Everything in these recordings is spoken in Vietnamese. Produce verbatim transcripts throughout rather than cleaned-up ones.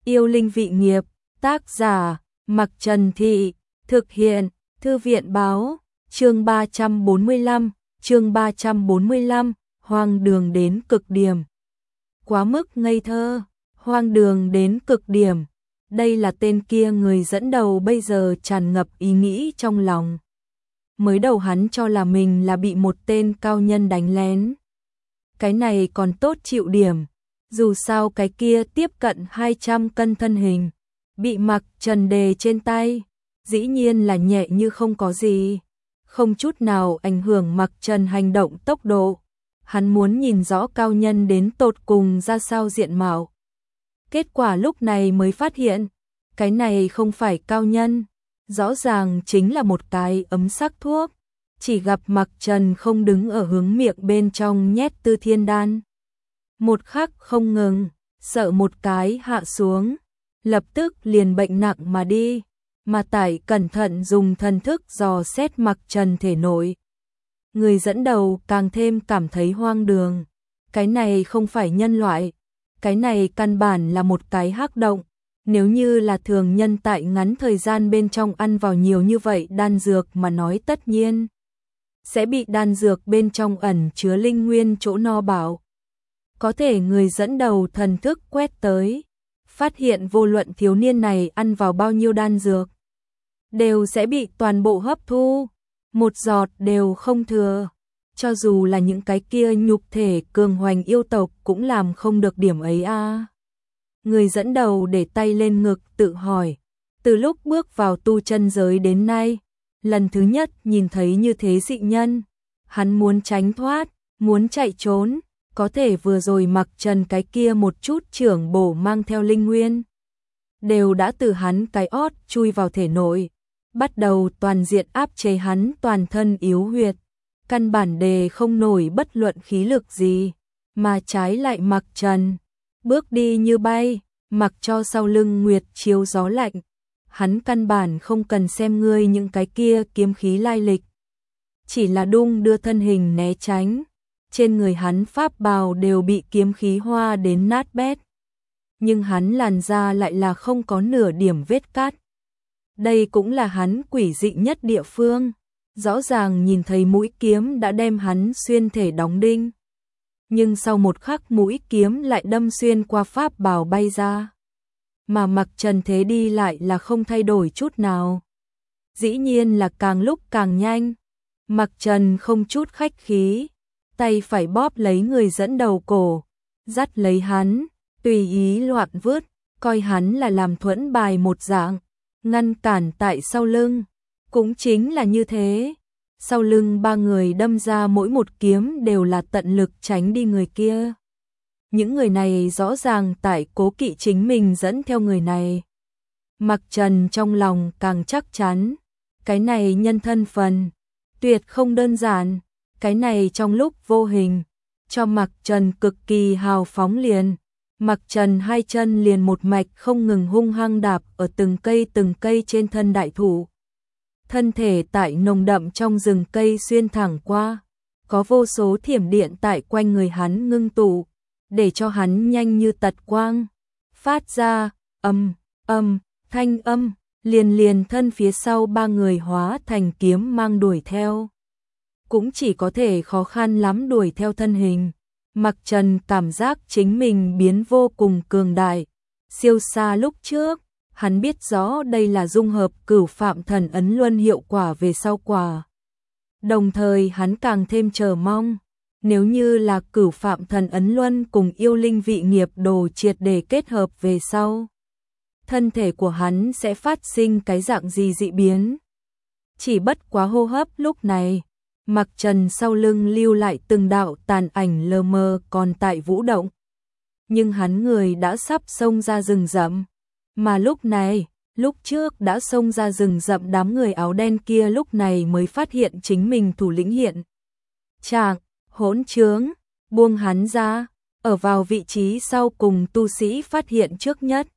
Yêu linh vị nghiệp, tác giả, Mặc Trần Thị, thực hiện, Thư viện báo, chương ba trăm bốn mươi lăm, chương ba trăm bốn mươi lăm, hoang đường đến cực điểm. Quá mức ngây thơ, hoang đường đến cực điểm. Đây là tên kia người dẫn đầu bây giờ tràn ngập ý nghĩ trong lòng. Mới đầu hắn cho là mình là bị một tên cao nhân đánh lén. Cái này còn tốt chịu điểm, dù sao cái kia tiếp cận hai trăm cân thân hình, bị Mặc Trần đè trên tay, dĩ nhiên là nhẹ như không có gì, không chút nào ảnh hưởng Mặc Trần hành động tốc độ. Hắn muốn nhìn rõ cao nhân đến tột cùng ra sao diện mạo. Kết quả lúc này mới phát hiện, cái này không phải cao nhân, rõ ràng chính là một cái ấm sắc thuốc. Chỉ gặp Mặc Trần không đứng ở hướng miệng bên trong nhét Tư Thiên Đan. Một khắc không ngừng, sợ một cái hạ xuống, lập tức liền bệnh nặng mà đi, mà Tải cẩn thận dùng thần thức dò xét Mặc Trần thể nội. Người dẫn đầu càng thêm cảm thấy hoang đường, cái này không phải nhân loại, cái này căn bản là một cái hắc động. Nếu như là thường nhân tại ngắn thời gian bên trong ăn vào nhiều như vậy đan dược mà nói tất nhiên sẽ bị đan dược bên trong ẩn chứa linh nguyên chỗ no bảo. Có thể người dẫn đầu thần thức quét tới, phát hiện vô luận thiếu niên này ăn vào bao nhiêu đan dược, đều sẽ bị toàn bộ hấp thu, một giọt đều không thừa. Cho dù là những cái kia nhục thể cường hoành yêu tộc cũng làm không được điểm ấy a. À. Người dẫn đầu để tay lên ngực tự hỏi, từ lúc bước vào tu chân giới đến nay, lần thứ nhất nhìn thấy như thế dị nhân, hắn muốn tránh thoát, muốn chạy trốn, có thể vừa rồi Mặc Trần cái kia một chút trưởng bổ mang theo linh nguyên, đều đã từ hắn cái ót chui vào thể nội, bắt đầu toàn diện áp chế hắn toàn thân yếu huyệt, căn bản đề không nổi bất luận khí lực gì, mà trái lại Mặc Trần bước đi như bay, mặc cho sau lưng nguyệt chiếu gió lạnh, hắn căn bản không cần xem ngươi những cái kia kiếm khí lai lịch, chỉ là đung đưa thân hình né tránh, trên người hắn pháp bào đều bị kiếm khí hoa đến nát bét, nhưng hắn làn da lại là không có nửa điểm vết cắt. Đây cũng là hắn quỷ dị nhất địa phương, rõ ràng nhìn thấy mũi kiếm đã đem hắn xuyên thể đóng đinh. Nhưng sau một khắc mũi kiếm lại đâm xuyên qua pháp bào bay ra. Mà Mặc Trần thế đi lại là không thay đổi chút nào. Dĩ nhiên là càng lúc càng nhanh. Mặc Trần không chút khách khí, tay phải bóp lấy người dẫn đầu cổ, dắt lấy hắn, tùy ý loạn vứt, coi hắn là làm thuẫn bài một dạng, ngăn cản tại sau lưng. Cũng chính là như thế. Sau lưng ba người đâm ra mỗi một kiếm đều là tận lực tránh đi người kia. Những người này rõ ràng tại cố kỵ chính mình dẫn theo người này. Mặc Trần trong lòng càng chắc chắn, cái này nhân thân phần, tuyệt không đơn giản, cái này trong lúc vô hình, cho Mặc Trần cực kỳ hào phóng liền. Mặc Trần hai chân liền một mạch không ngừng hung hăng đạp ở từng cây từng cây trên thân đại thụ. Thân thể tại nồng đậm trong rừng cây xuyên thẳng qua, có vô số thiểm điện tại quanh người hắn ngưng tụ, để cho hắn nhanh như tật quang, phát ra âm, âm, thanh âm, liền liền thân phía sau ba người hóa thành kiếm mang đuổi theo. Cũng chỉ có thể khó khăn lắm đuổi theo thân hình. Mặc Trần cảm giác chính mình biến vô cùng cường đại, siêu xa lúc trước. Hắn biết rõ đây là dung hợp Cửu Phạm Thần Ấn Luân hiệu quả về sau quả. Đồng thời hắn càng thêm chờ mong, nếu như là Cửu Phạm Thần Ấn Luân cùng yêu linh vị nghiệp đồ triệt để kết hợp về sau, thân thể của hắn sẽ phát sinh cái dạng gì dị biến. Chỉ bất quá hô hấp lúc này, Mặc Trần sau lưng lưu lại từng đạo tàn ảnh lờ mờ còn tại vũ động. Nhưng hắn người đã sắp xông ra rừng rậm. Mà lúc này, lúc trước đã xông ra rừng rậm đám người áo đen kia lúc này mới phát hiện chính mình thủ lĩnh hiện. Trạng, hỗn trướng, buông hắn ra, ở vào vị trí sau cùng tu sĩ phát hiện trước nhất.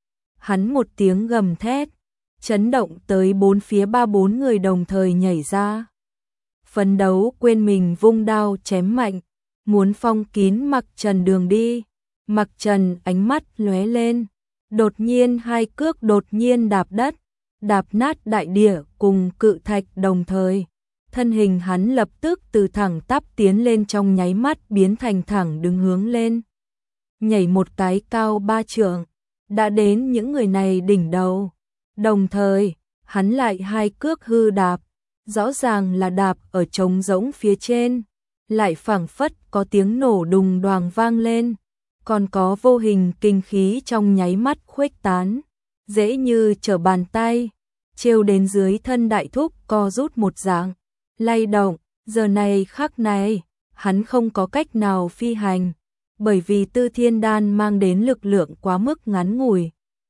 Hắn một tiếng gầm thét, chấn động tới bốn phía ba bốn người đồng thời nhảy ra. Phấn đấu quên mình vung đao chém mạnh, muốn phong kín Mặc Trần đường đi. Mặc Trần ánh mắt lóe lên, Đột nhiên hai cước đột nhiên đạp đất, đạp nát đại địa cùng cự thạch đồng thời. Thân hình hắn lập tức từ thẳng tắp tiến lên trong nháy mắt biến thành thẳng đứng hướng lên. Nhảy một cái cao ba trượng, đã đến những người này đỉnh đầu. Đồng thời, hắn lại hai cước hư đạp, rõ ràng là đạp ở trống rỗng phía trên, lại phảng phất có tiếng nổ đùng đoàng vang lên, còn có vô hình kinh khí trong nháy mắt khuếch tán, dễ như trở bàn tay, trêu đến dưới thân đại thúc co rút một dạng, lay động. Giờ này khắc này, hắn không có cách nào phi hành, bởi vì Tư Thiên Đan mang đến lực lượng quá mức ngắn ngủi,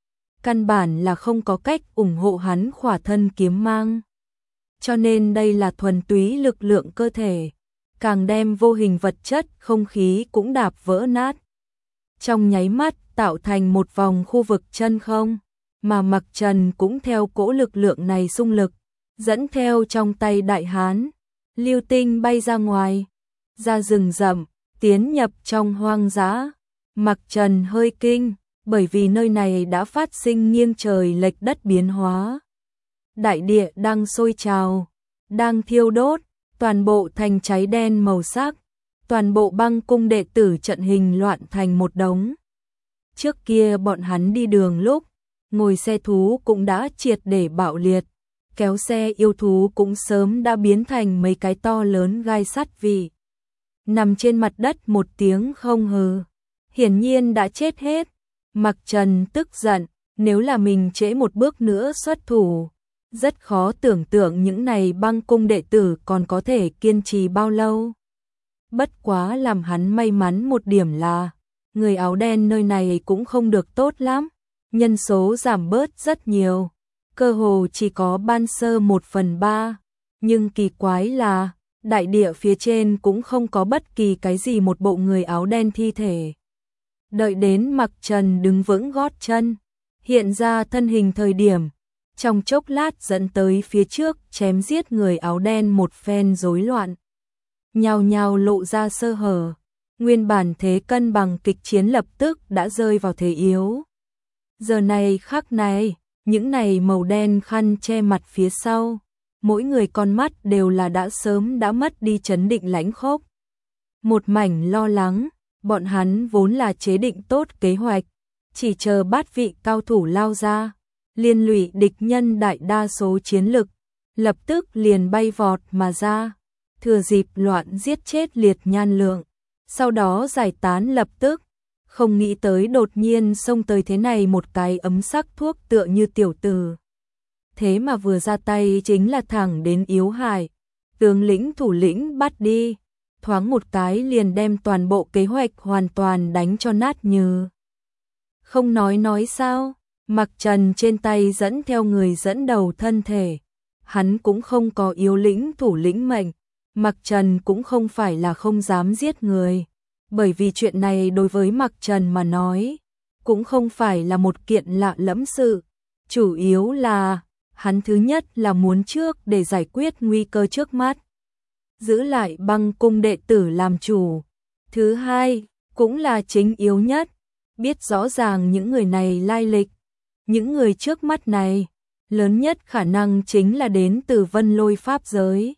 căn bản là không có cách ủng hộ hắn khỏa thân kiếm mang. Cho nên đây là thuần túy lực lượng cơ thể, càng đem vô hình vật chất không khí cũng đạp vỡ nát. Trong nháy mắt tạo thành một vòng khu vực chân không, mà Mặc Trần cũng theo cỗ lực lượng này xung lực, dẫn theo trong tay đại hán, lưu tinh bay ra ngoài, ra rừng rậm, tiến nhập trong hoang dã. Mặc Trần hơi kinh, bởi vì nơi này đã phát sinh nghiêng trời lệch đất biến hóa. Đại địa đang sôi trào, đang thiêu đốt, toàn bộ thành cháy đen màu sắc, toàn bộ băng cung đệ tử trận hình loạn thành một đống. Trước kia bọn hắn đi đường lúc, ngồi xe thú cũng đã triệt để bạo liệt, kéo xe yêu thú cũng sớm đã biến thành mấy cái to lớn gai sắt vị. Nằm trên mặt đất một tiếng không hừ, hiển nhiên đã chết hết. Mặc Trần tức giận, nếu là mình trễ một bước nữa xuất thủ, rất khó tưởng tượng những này băng cung đệ tử còn có thể kiên trì bao lâu. Bất quá làm hắn may mắn một điểm là, người áo đen nơi này cũng không được tốt lắm, nhân số giảm bớt rất nhiều, cơ hồ chỉ có ban sơ một phần ba, nhưng kỳ quái là, đại địa phía trên cũng không có bất kỳ cái gì một bộ người áo đen thi thể. Đợi đến Mặc Trần đứng vững gót chân, hiện ra thân hình thời điểm, trong chốc lát dẫn tới phía trước chém giết người áo đen một phen rối loạn. Nhào nhào lộ ra sơ hở, nguyên bản thế cân bằng kịch chiến lập tức đã rơi vào thế yếu. Giờ này khắc này, những này màu đen khăn che mặt phía sau, mỗi người con mắt đều là đã sớm đã mất đi trấn định lãnh khốc. Một mảnh lo lắng, bọn hắn vốn là chế định tốt kế hoạch, chỉ chờ bát vị cao thủ lao ra, liên lụy địch nhân đại đa số chiến lực, lập tức liền bay vọt mà ra, thừa dịp loạn giết chết liệt nhan lượng, sau đó giải tán lập tức. Không nghĩ tới đột nhiên xông tới thế này một cái ấm sắc thuốc tựa như tiểu tử. Thế mà vừa ra tay chính là thẳng đến Yếu Hải, tướng lĩnh thủ lĩnh bắt đi, thoáng một cái liền đem toàn bộ kế hoạch hoàn toàn đánh cho nát như. Không nói nói sao, Mặc Trần trên tay dẫn theo người dẫn đầu thân thể, hắn cũng không có yếu lĩnh thủ lĩnh mệnh, Mặc Trần cũng không phải là không dám giết người. Bởi vì chuyện này đối với Mặc Trần mà nói, cũng không phải là một kiện lạ lẫm sự, chủ yếu là, hắn thứ nhất là muốn trước để giải quyết nguy cơ trước mắt, giữ lại băng cung đệ tử làm chủ, thứ hai, cũng là chính yếu nhất, biết rõ ràng những người này lai lịch, những người trước mắt này, lớn nhất khả năng chính là đến từ Vân Lôi Pháp giới.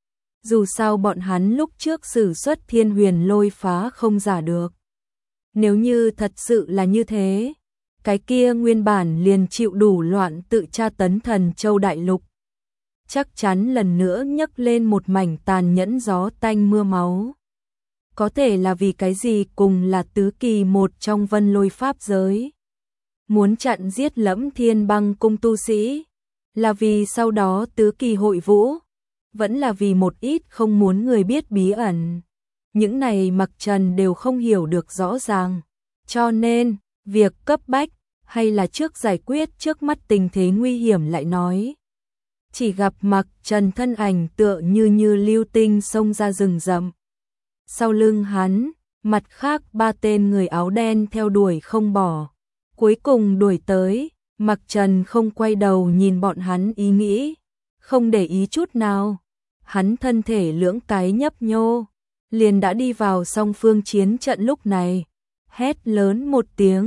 Dù sao bọn hắn lúc trước sử xuất Thiên Huyền Lôi phá không giả được. Nếu như thật sự là như thế, cái kia nguyên bản liền chịu đủ loạn tự tra tấn Thần Châu Đại Lục. Chắc chắn lần nữa nhấc lên một mảnh tàn nhẫn gió tanh mưa máu. Có thể là vì cái gì cùng là tứ kỳ một trong Vân Lôi Pháp giới. Muốn chặn giết Lẫm Thiên Băng cung tu sĩ, là vì sau đó tứ kỳ hội vũ. Vẫn là vì một ít không muốn người biết bí ẩn. Những này Mặc Trần đều không hiểu được rõ ràng. Cho nên, việc cấp bách, hay là trước giải quyết trước mắt tình thế nguy hiểm lại nói. Chỉ gặp Mặc Trần thân ảnh tựa như như lưu tinh xông ra rừng rậm. Sau lưng hắn, mặt khác ba tên người áo đen theo đuổi không bỏ. Cuối cùng đuổi tới, Mặc Trần không quay đầu nhìn bọn hắn ý nghĩ. Không để ý chút nào, hắn thân thể lưỡng cái nhấp nhô, liền đã đi vào song phương chiến trận lúc này, hét lớn một tiếng,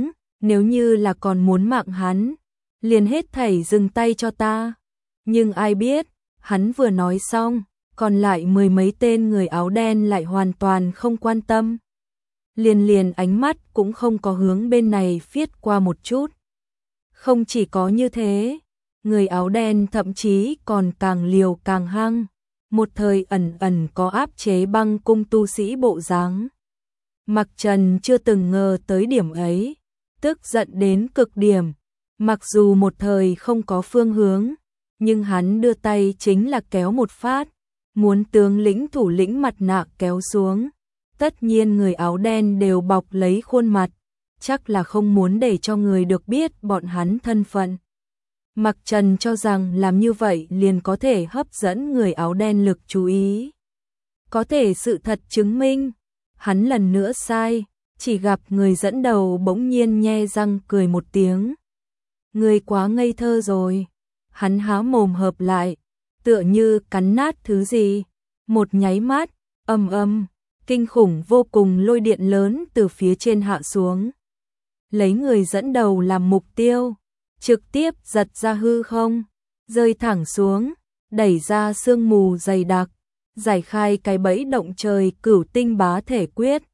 nếu như là còn muốn mạng hắn, liền hết thảy dừng tay cho ta. Nhưng ai biết, hắn vừa nói xong, còn lại mười mấy tên người áo đen lại hoàn toàn không quan tâm. Liền liền ánh mắt cũng không có hướng bên này phiết qua một chút. Không chỉ có như thế, người áo đen thậm chí còn càng liều càng hăng, một thời ẩn ẩn có áp chế băng cung tu sĩ bộ dáng. Mặc Trần chưa từng ngờ tới điểm ấy, tức giận đến cực điểm, mặc dù một thời không có phương hướng, nhưng hắn đưa tay chính là kéo một phát, muốn tướng lĩnh thủ lĩnh mặt nạ kéo xuống. Tất nhiên người áo đen đều bọc lấy khuôn mặt, chắc là không muốn để cho người được biết bọn hắn thân phận. Mặc Trần cho rằng làm như vậy liền có thể hấp dẫn người áo đen lực chú ý. Có thể sự thật chứng minh, hắn lần nữa sai, chỉ gặp người dẫn đầu bỗng nhiên nhe răng cười một tiếng. Người quá ngây thơ rồi. Hắn há mồm hợp lại, tựa như cắn nát thứ gì. Một nháy mắt, ầm ầm, kinh khủng vô cùng lôi điện lớn từ phía trên hạ xuống. Lấy người dẫn đầu làm mục tiêu, trực tiếp giật ra hư không, rơi thẳng xuống, đẩy ra sương mù dày đặc, giải khai cái bẫy động trời cửu tinh bá thể quyết.